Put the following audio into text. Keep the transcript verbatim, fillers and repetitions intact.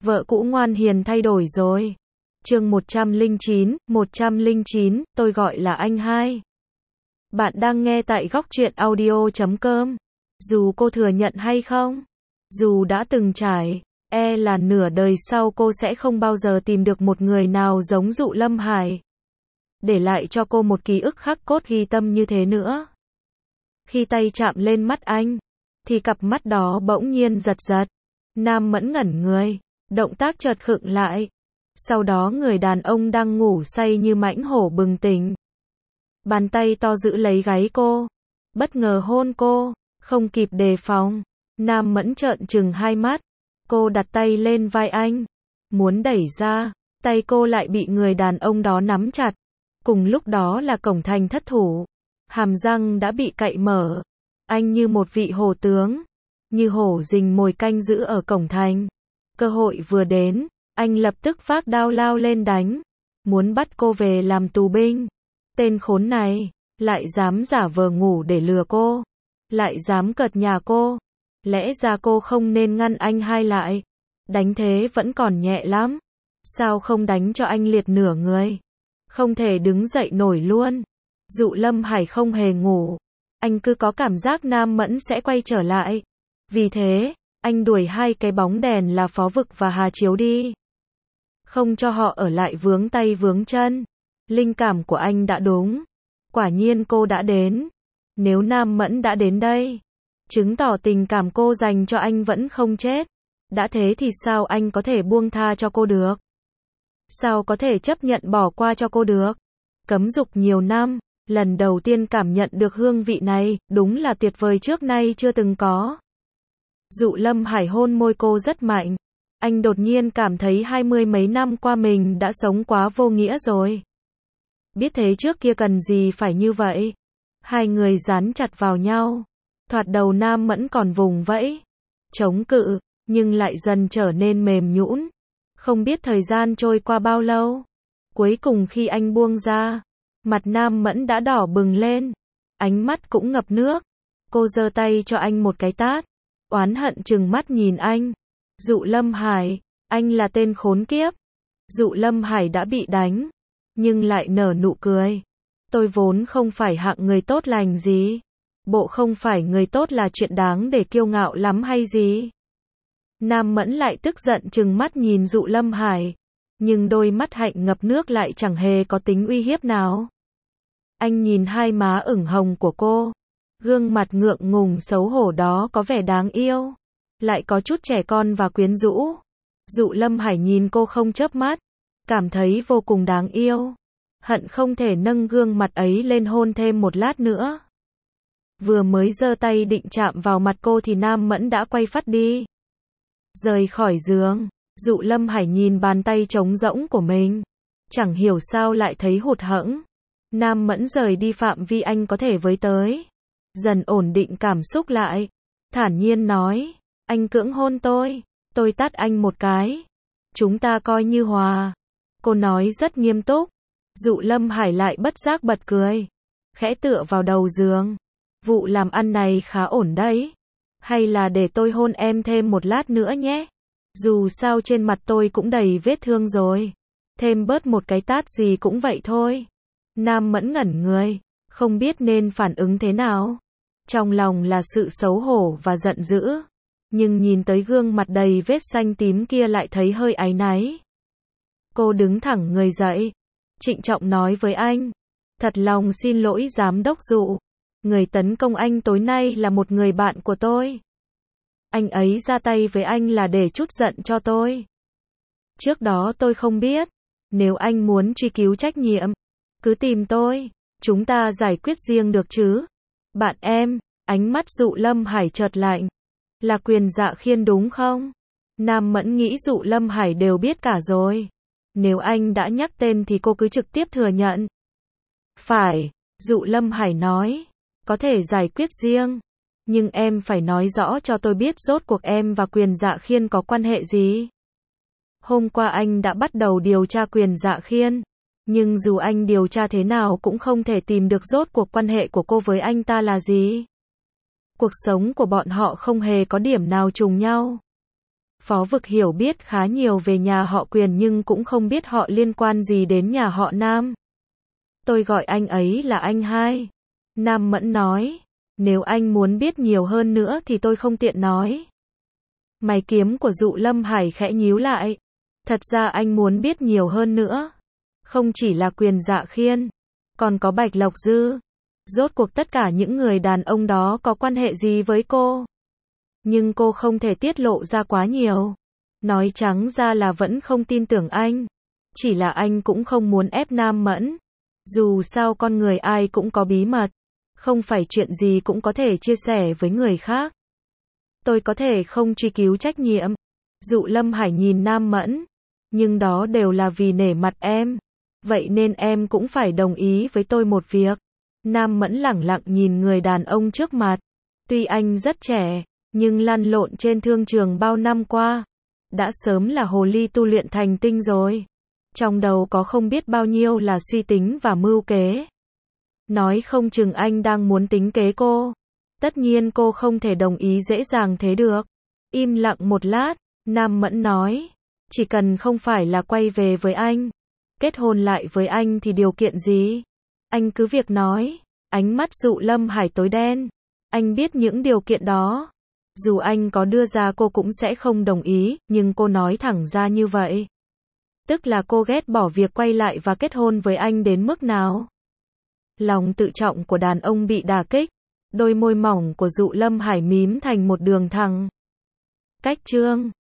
Vợ cũ ngoan hiền thay đổi rồi. Chương một trăm lẻ chín, một trăm lẻ chín, tôi gọi là anh hai. Bạn đang nghe tại góc truyện audio chấm com. Dù cô thừa nhận hay không, dù đã từng trải, e là nửa đời sau cô sẽ không bao giờ tìm được một người nào giống Dụ Lâm Hải, để lại cho cô một ký ức khắc cốt ghi tâm như thế nữa. Khi tay chạm lên mắt anh, thì cặp mắt đó bỗng nhiên giật giật. Nam Mẫn ngẩn người, động tác chợt khựng lại. Sau đó người đàn ông đang ngủ say như mãnh hổ bừng tỉnh. Bàn tay to giữ lấy gáy cô, bất ngờ hôn cô, không kịp đề phòng. Nam Mẫn trợn trừng hai mắt, cô đặt tay lên vai anh, muốn đẩy ra, tay cô lại bị người đàn ông đó nắm chặt. Cùng lúc đó là cổng thành thất thủ, hàm răng đã bị cạy mở. Anh như một vị hổ tướng, như hổ rình mồi canh giữ ở cổng thành. Cơ hội vừa đến, anh lập tức vác đao lao lên đánh, muốn bắt cô về làm tù binh. Tên khốn này, lại dám giả vờ ngủ để lừa cô, lại dám cợt nhả cô. Lẽ ra cô không nên ngăn anh hai lại, đánh thế vẫn còn nhẹ lắm. Sao không đánh cho anh liệt nửa người, không thể đứng dậy nổi luôn. Dụ Lâm Hải không hề ngủ, anh cứ có cảm giác Nam Mẫn sẽ quay trở lại. Vì thế, anh đuổi hai cái bóng đèn là Phó Vực và Hà Chiếu đi, không cho họ ở lại vướng tay vướng chân. Linh cảm của anh đã đúng, quả nhiên cô đã đến. Nếu Nam Mẫn đã đến đây, chứng tỏ tình cảm cô dành cho anh vẫn không chết. Đã thế thì sao anh có thể buông tha cho cô được? Sao có thể chấp nhận bỏ qua cho cô được? Cấm dục nhiều năm, lần đầu tiên cảm nhận được hương vị này, đúng là tuyệt vời trước nay chưa từng có. Dụ Lâm Hải hôn môi cô rất mạnh. Anh đột nhiên cảm thấy hai mươi mấy năm qua mình đã sống quá vô nghĩa rồi. Biết thế trước kia cần gì phải như vậy. Hai người dán chặt vào nhau. Thoạt đầu Nam Mẫn còn vùng vẫy, chống cự, nhưng lại dần trở nên mềm nhũn. Không biết thời gian trôi qua bao lâu. Cuối cùng khi anh buông ra, mặt Nam Mẫn đã đỏ bừng lên, ánh mắt cũng ngập nước. Cô giơ tay cho anh một cái tát, oán hận trừng mắt nhìn anh. Dụ Lâm Hải, anh là tên khốn kiếp. Dụ Lâm Hải đã bị đánh, nhưng lại nở nụ cười. Tôi vốn không phải hạng người tốt lành gì. Bộ không phải người tốt là chuyện đáng để kiêu ngạo lắm hay gì? Nam Mẫn lại tức giận trừng mắt nhìn Dụ Lâm Hải, nhưng đôi mắt hạnh ngập nước lại chẳng hề có tính uy hiếp nào. Anh nhìn hai má ửng hồng của cô, gương mặt ngượng ngùng xấu hổ đó có vẻ đáng yêu, lại có chút trẻ con và quyến rũ. Dụ Lâm Hải nhìn cô không chớp mắt, cảm thấy vô cùng đáng yêu, hận không thể nâng gương mặt ấy lên hôn thêm một lát nữa. Vừa mới giơ tay định chạm vào mặt cô thì Nam Mẫn đã quay phắt đi, rời khỏi giường. Dụ Lâm Hải nhìn bàn tay trống rỗng của mình, chẳng hiểu sao lại thấy hụt hẫng. Nam Mẫn rời đi phạm vi anh có thể với tới, dần ổn định cảm xúc lại, thản nhiên nói, anh cưỡng hôn tôi, tôi tát anh một cái, chúng ta coi như hòa. Cô nói rất nghiêm túc. Dụ Lâm Hải lại bất giác bật cười, khẽ tựa vào đầu giường. Vụ làm ăn này khá ổn đấy, hay là để tôi hôn em thêm một lát nữa nhé? Dù sao trên mặt tôi cũng đầy vết thương rồi, thêm bớt một cái tát gì cũng vậy thôi. Nam Mẫn ngẩn người, không biết nên phản ứng thế nào. Trong lòng là sự xấu hổ và giận dữ, nhưng nhìn tới gương mặt đầy vết xanh tím kia lại thấy hơi áy náy. Cô đứng thẳng người dậy, trịnh trọng nói với anh, thật lòng xin lỗi giám đốc Dụ. Người tấn công anh tối nay là một người bạn của tôi. Anh ấy ra tay với anh là để trút giận cho tôi. Trước đó tôi không biết. Nếu anh muốn truy cứu trách nhiệm, cứ tìm tôi, chúng ta giải quyết riêng được chứ. Bạn em, ánh mắt Dụ Lâm Hải chợt lạnh. Là Quyền Dạ Khiên đúng không? Nam Mẫn nghĩ Dụ Lâm Hải đều biết cả rồi. Nếu anh đã nhắc tên thì cô cứ trực tiếp thừa nhận. Phải, Dụ Lâm Hải nói, có thể giải quyết riêng, nhưng em phải nói rõ cho tôi biết rốt cuộc em và Quyền Dạ Khiên có quan hệ gì. Hôm qua anh đã bắt đầu điều tra Quyền Dạ Khiên, nhưng dù anh điều tra thế nào cũng không thể tìm được rốt cuộc quan hệ của cô với anh ta là gì. Cuộc sống của bọn họ không hề có điểm nào trùng nhau. Phó Vực hiểu biết khá nhiều về nhà họ Quyền nhưng cũng không biết họ liên quan gì đến nhà họ Nam. Tôi gọi anh ấy là anh hai. Nam Mẫn nói. Nếu anh muốn biết nhiều hơn nữa thì tôi không tiện nói. Mày kiếm của Dụ Lâm Hải khẽ nhíu lại. Thật ra anh muốn biết nhiều hơn nữa. Không chỉ là Quyền Dạ Khiên, còn có Bạch Lộc Dư. Rốt cuộc tất cả những người đàn ông đó có quan hệ gì với cô? Nhưng cô không thể tiết lộ ra quá nhiều. Nói trắng ra là vẫn không tin tưởng anh. Chỉ là anh cũng không muốn ép Nam Mẫn. Dù sao con người ai cũng có bí mật. Không phải chuyện gì cũng có thể chia sẻ với người khác. Tôi có thể không truy cứu trách nhiệm. Dụ Lâm Hải nhìn Nam Mẫn. Nhưng đó đều là vì nể mặt em. Vậy nên em cũng phải đồng ý với tôi một việc. Nam Mẫn lẳng lặng nhìn người đàn ông trước mặt. Tuy anh rất trẻ, nhưng lăn lộn trên thương trường bao năm qua. Đã sớm là hồ ly tu luyện thành tinh rồi. Trong đầu có không biết bao nhiêu là suy tính và mưu kế. Nói không chừng anh đang muốn tính kế cô. Tất nhiên cô không thể đồng ý dễ dàng thế được. Im lặng một lát, Nam Mẫn nói. Chỉ cần không phải là quay về với anh, kết hôn lại với anh thì điều kiện gì? Anh cứ việc nói. Ánh mắt Dụ Lâm Hải tối đen. Anh biết những điều kiện đó. Dù anh có đưa ra cô cũng sẽ không đồng ý, nhưng cô nói thẳng ra như vậy. Tức là cô ghét bỏ việc quay lại và kết hôn với anh đến mức nào? Lòng tự trọng của đàn ông bị đả kích. Đôi môi mỏng của Dụ Lâm Hải mím thành một đường thẳng. Cách chương